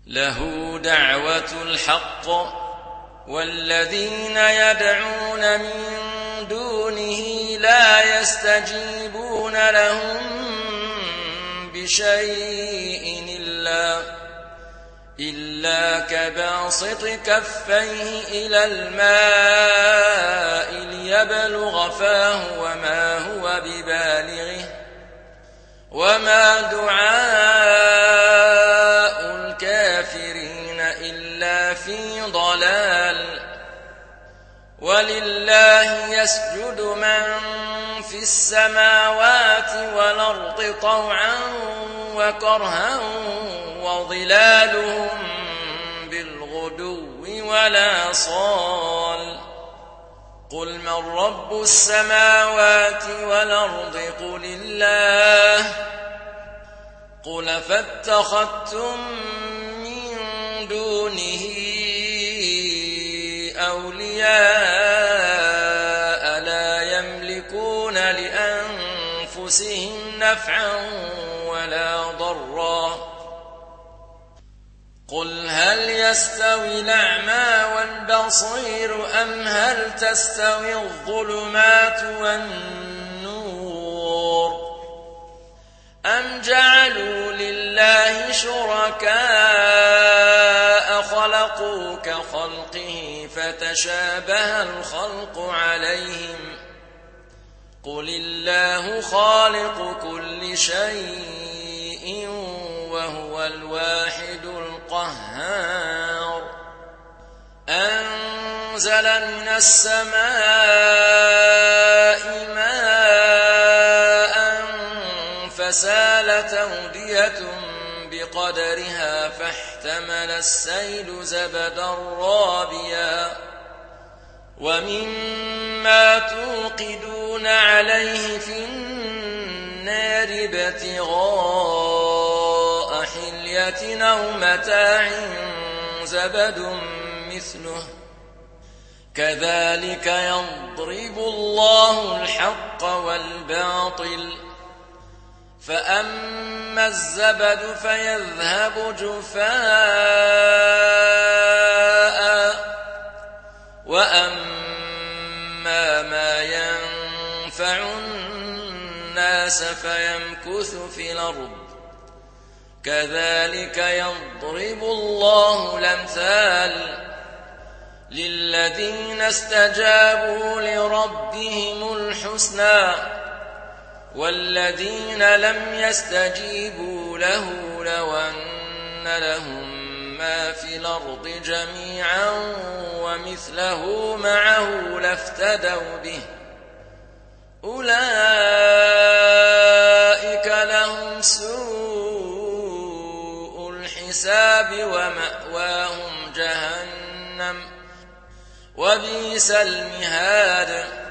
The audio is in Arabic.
له دعوة الحق والذين يدعون من دونه لا يستجيبون لهم بشيء إلا كباسط كفيه إلى الماء ليبلغ فاه وما هو ببالغه وما دعاء الكافرين إلا في ضلال. ولله يسجد من في السماوات والأرض طوعا وكرها وظلالهم بالغدو والآصال. قل من رب السماوات والأرض قل الله. قل فاتخذتم من دونه أولياء لا يملكون لأنفسهم نفعا ولا ضرا. قل هل يستوي الأعمى والبصير أم هل تستوي الظلمات والنور أم جعلوا لله شركاء خلقوا كخلقه فتشابه الخلق عليهم. قل الله خالق كل شيء وهو الواحد القهار. أنزل من السماء ماء فسالت أودية بقدرها فاحتمل السيل زبدا رابيا ومما توقدون عليه في النار ابتغاء حلية أو متاع زبد مثله كذلك يضرب الله الحق والباطل. فأما الزبد فيذهب جفاء وأما ما ينفع الناس فيمكث في الأرض كذلك يضرب الله الأمثال للذين استجابوا لربهم الحسنى والذين لم يستجيبوا له لو أن لهم ما في الأرض جميعا ومثله معه لافتدوا به أولئك لهم سوء الحساب ومأواهم جهنم وبئس المهاد.